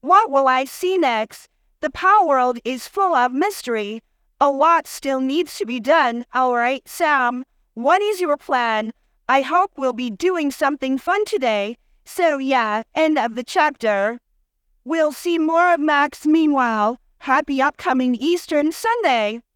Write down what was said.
What will I see next? The Power World is full of mystery. A lot still needs to be done. Alright, Sam, what is your plan? I hope we'll be doing something fun today. So yeah, end of the chapter. We'll see more of Max meanwhile. Happy upcoming Eastern Sunday!